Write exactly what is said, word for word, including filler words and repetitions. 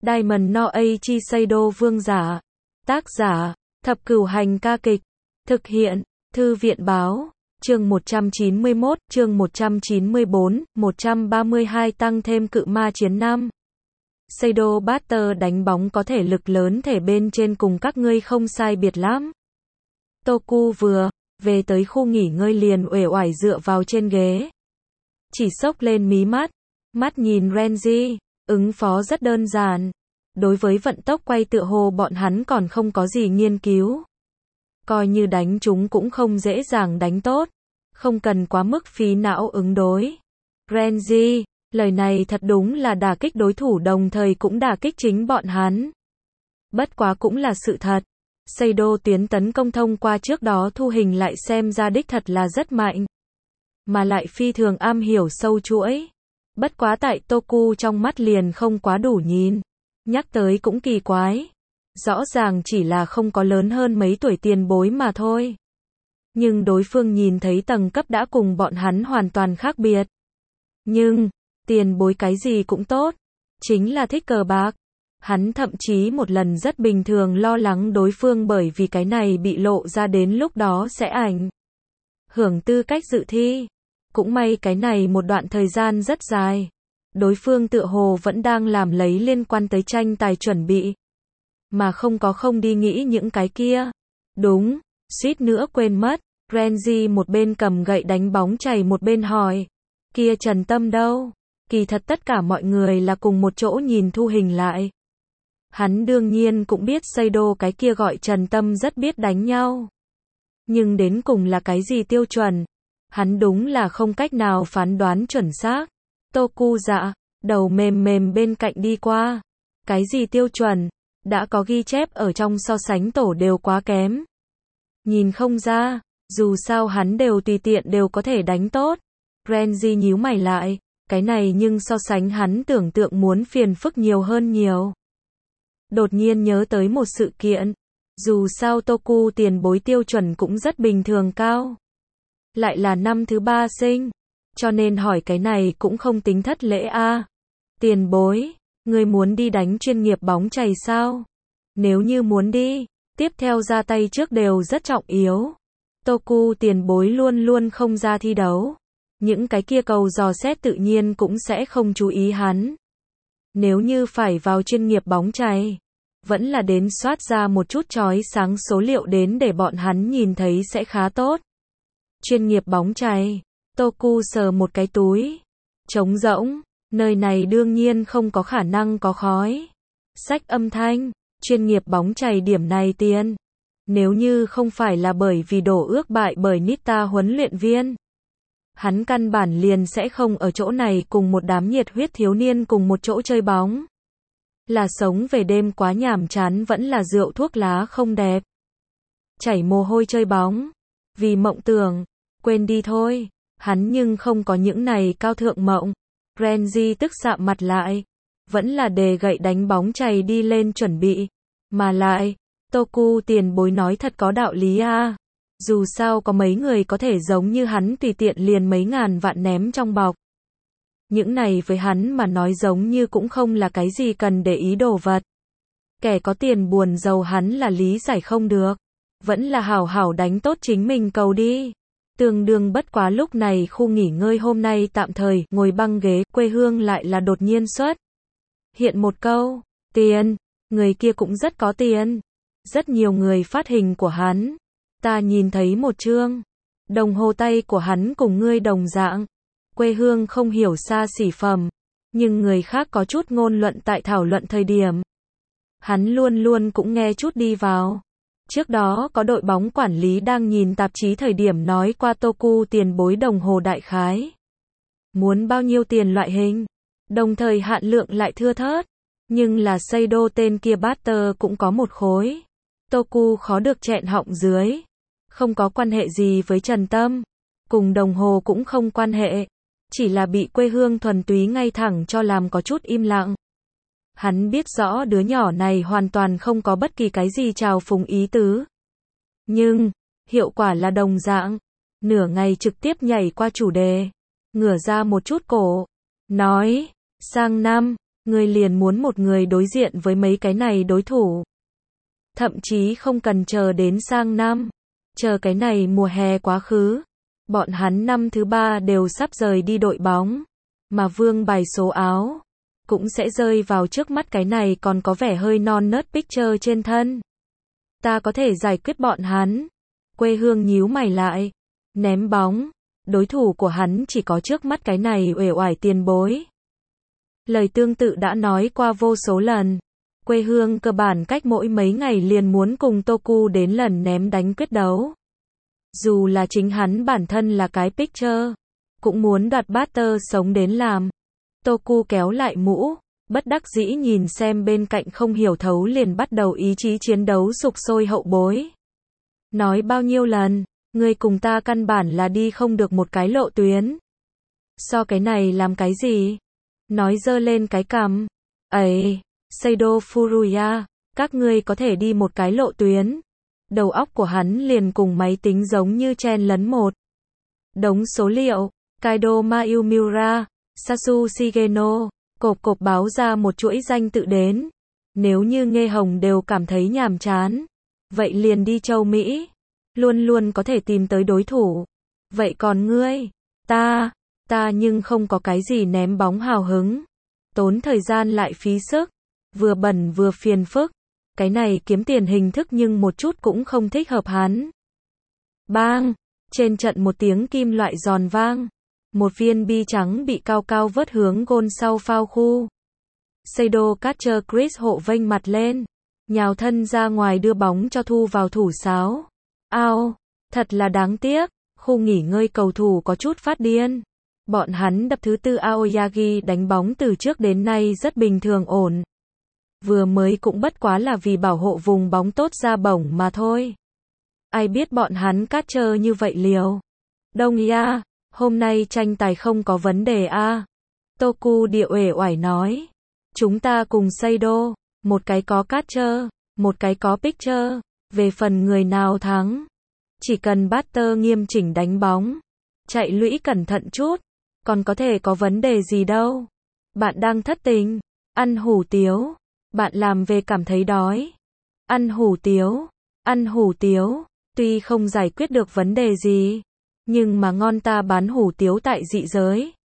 Diamond no Eiichi Seido vương giả. Tác giả, Thập Cửu Hành ca kịch. Thực hiện, Thư viện báo. Chương một trăm chín mươi mốt, chương một trăm chín mươi bốn, một trăm ba mươi hai tăng thêm cự ma chiến năm. Seido Butter đánh bóng có thể lực lớn thể bên trên cùng các ngươi không sai biệt lắm. Toku vừa về tới khu nghỉ ngơi liền uể oải dựa vào trên ghế. Chỉ xốc lên mí mắt, mắt nhìn Renji, ứng phó rất đơn giản. Đối với vận tốc quay tựa hồ bọn hắn còn không có gì nghiên cứu. Coi như đánh chúng cũng không dễ dàng đánh tốt, không cần quá mức phí não ứng đối. Renji, lời này thật đúng là đả kích đối thủ đồng thời cũng đả kích chính bọn hắn. Bất quá cũng là sự thật. Seido tuyến tấn công thông qua trước đó thu hình lại xem ra đích thật là rất mạnh. Mà lại phi thường am hiểu sâu chuỗi. Bất quá tại Toku trong mắt liền không quá đủ nhìn. Nhắc tới cũng kỳ quái. Rõ ràng chỉ là không có lớn hơn mấy tuổi tiền bối mà thôi. Nhưng đối phương nhìn thấy tầng cấp đã cùng bọn hắn hoàn toàn khác biệt. Nhưng, tiền bối cái gì cũng tốt. Chính là thích cờ bạc. Hắn thậm chí một lần rất bình thường lo lắng đối phương bởi vì cái này bị lộ ra đến lúc đó sẽ ảnh hưởng tư cách dự thi. Cũng may cái này một đoạn thời gian rất dài. Đối phương tựa hồ vẫn đang làm lấy liên quan tới tranh tài chuẩn bị. Mà không có không đi nghĩ những cái kia. Đúng, suýt nữa quên mất. Renji một bên cầm gậy đánh bóng chày một bên hỏi. Kia Trần Tâm đâu? Kỳ thật tất cả mọi người là cùng một chỗ nhìn thu hình lại. Hắn đương nhiên cũng biết Seido cái kia gọi Trần Tâm rất biết đánh nhau. Nhưng đến cùng là cái gì tiêu chuẩn? Hắn đúng là không cách nào phán đoán chuẩn xác. Toku dạ, đầu mềm mềm bên cạnh đi qua. Cái gì tiêu chuẩn? Đã có ghi chép ở trong so sánh tổ đều quá kém. Nhìn không ra, dù sao hắn đều tùy tiện đều có thể đánh tốt. Renji nhíu mày lại, cái này nhưng so sánh hắn tưởng tượng muốn phiền phức nhiều hơn nhiều. Đột nhiên nhớ tới một sự kiện. Dù sao Toku tiền bối tiêu chuẩn cũng rất bình thường cao. Lại là năm thứ ba sinh. Cho nên hỏi cái này cũng không tính thất lễ a. À. Tiền bối, người muốn đi đánh chuyên nghiệp bóng chày sao? Nếu như muốn đi, tiếp theo ra tay trước đều rất trọng yếu. Toku tiền bối luôn luôn không ra thi đấu. Những cái kia cầu dò xét tự nhiên cũng sẽ không chú ý hắn. Nếu như phải vào chuyên nghiệp bóng chày, vẫn là đến soát ra một chút chói sáng số liệu đến để bọn hắn nhìn thấy sẽ khá tốt. Chuyên nghiệp bóng chày, Toku sờ một cái túi. Trống rỗng, nơi này đương nhiên không có khả năng có khói. Sách âm thanh, chuyên nghiệp bóng chày điểm này tiền. Nếu như không phải là bởi vì đổ ước bại bởi Nita huấn luyện viên. Hắn căn bản liền sẽ không ở chỗ này cùng một đám nhiệt huyết thiếu niên cùng một chỗ chơi bóng. Là sống về đêm quá nhàm chán vẫn là rượu thuốc lá không đẹp. Chảy mồ hôi chơi bóng. Vì mộng tưởng, quên đi thôi. Hắn nhưng không có những này cao thượng mộng. Renji tức sạm mặt lại. Vẫn là đề gậy đánh bóng chày đi lên chuẩn bị. Mà lại, Toku tiền bối nói thật có đạo lý a. À. Dù sao có mấy người có thể giống như hắn tùy tiện liền mấy ngàn vạn ném trong bọc. Những này với hắn mà nói giống như cũng không là cái gì cần để ý đồ vật. Kẻ có tiền buồn giàu hắn là lý giải không được. Vẫn là hảo hảo đánh tốt chính mình cầu đi. Tương đương bất quá lúc này khu nghỉ ngơi hôm nay tạm thời ngồi băng ghế quê hương lại là đột nhiên xuất. Hiện một câu, tiền, người kia cũng rất có tiền. Rất nhiều người phát hình của hắn. Ta nhìn thấy một chương. Đồng hồ tay của hắn cùng ngươi đồng dạng. Quê hương không hiểu xa xỉ phẩm. Nhưng người khác có chút ngôn luận tại thảo luận thời điểm. Hắn luôn luôn cũng nghe chút đi vào. Trước đó có đội bóng quản lý đang nhìn tạp chí thời điểm nói qua Toku tiền bối đồng hồ đại khái. Muốn bao nhiêu tiền loại hình. Đồng thời hạn lượng lại thưa thớt. Nhưng là Seido tên kia Butter cũng có một khối. Toku khó được chẹn họng dưới. Không có quan hệ gì với Trần Tâm. Cùng đồng hồ cũng không quan hệ. Chỉ là bị quê hương thuần túy ngay thẳng cho làm có chút im lặng. Hắn biết rõ đứa nhỏ này hoàn toàn không có bất kỳ cái gì trào phúng ý tứ. Nhưng, hiệu quả là đồng dạng. Nửa ngày trực tiếp nhảy qua chủ đề. Ngửa ra một chút cổ. Nói, sang năm, Ngươi liền muốn một người đối diện với mấy cái này đối thủ. Thậm chí không cần chờ đến sang năm. Chờ cái này mùa hè quá khứ. Bọn hắn năm thứ ba đều sắp rời đi đội bóng. Mà vương bài số áo cũng sẽ rơi vào trước mắt cái này còn có vẻ hơi non nớt picture trên thân. Ta có thể giải quyết bọn hắn. Quê hương nhíu mày lại. Ném bóng. Đối thủ của hắn chỉ có trước mắt cái này uể oải tiền bối. Lời tương tự đã nói qua vô số lần. Quê hương cơ bản cách mỗi mấy ngày liền muốn cùng Toku đến lần ném đánh quyết đấu. Dù là chính hắn bản thân là cái picture, cũng muốn đoạt batter sống đến làm. Toku kéo lại mũ, bất đắc dĩ nhìn xem bên cạnh không hiểu thấu liền bắt đầu ý chí chiến đấu sục sôi hậu bối. Nói bao nhiêu lần, ngươi cùng ta căn bản là đi không được một cái lộ tuyến. So cái này làm cái gì? Nói giơ lên cái cằm. Ấy, Seido Furuya, các ngươi có thể đi một cái lộ tuyến. Đầu óc của hắn liền cùng máy tính giống như chen lấn một đống số liệu. Kaido Mayumura, Sasu Shigeno, cộp cộp báo ra một chuỗi danh tự đến. Nếu như Nghê Hồng đều cảm thấy nhàm chán, vậy liền đi châu Mỹ. Luôn luôn có thể tìm tới đối thủ. Vậy còn ngươi? Ta, ta nhưng không có cái gì ném bóng hào hứng. Tốn thời gian lại phí sức. Vừa bẩn vừa phiền phức. Cái này kiếm tiền hình thức nhưng một chút cũng không thích hợp hắn. Bang! Trên trận một tiếng kim loại giòn vang. Một viên bi trắng bị cao cao vớt hướng gôn sau phao khu. Seido catcher Chris hộ vênh mặt lên. Nhào thân ra ngoài đưa bóng cho thu vào thủ sáo. Ao! Thật là đáng tiếc. Khu nghỉ ngơi cầu thủ có chút phát điên. Bọn hắn đập thứ tư Aoyagi đánh bóng từ trước đến nay rất bình thường ổn. Vừa mới cũng bất quá là vì bảo hộ vùng bóng tốt ra bổng mà thôi. Ai biết bọn hắn catcher như vậy liều. Đông ya, hôm nay tranh tài không có vấn đề a. À. Toku địa uể oải nói. Chúng ta cùng Seido, một cái có catcher, một cái có pitcher, về phần người nào thắng. Chỉ cần batter nghiêm chỉnh đánh bóng, chạy lũy cẩn thận chút, còn có thể có vấn đề gì đâu. Bạn đang thất tình, ăn hủ tiếu, bạn làm về cảm thấy đói. Ăn hủ tiếu, ăn hủ tiếu, tuy không giải quyết được vấn đề gì, nhưng mà ngon ta bán hủ tiếu tại dị giới.